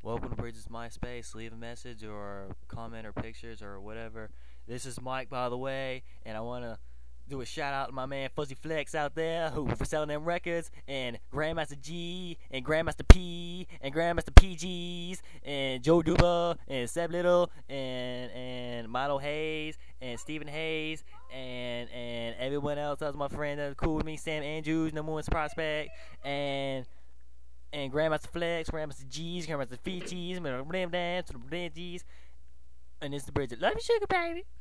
Welcome to Bridges MySpace. Leave a message or comment or pictures or whatever. This is Mike, by the way, and I want to do a shout out to my man Fuzzy Flex out there who for selling them records, and Grandmaster G and Grandmaster P and Grandmaster PGs and Joe Duba and Seb Little and Milo Hayes and Stephen Hayes and everyone else. That was my friend that was cool with me. Sam Andrews, number one prospect, and Grandmaster Flex, Grandmaster G's, Grandmaster Fiji, G's, and it's the Bridget. Love you, sugar baby.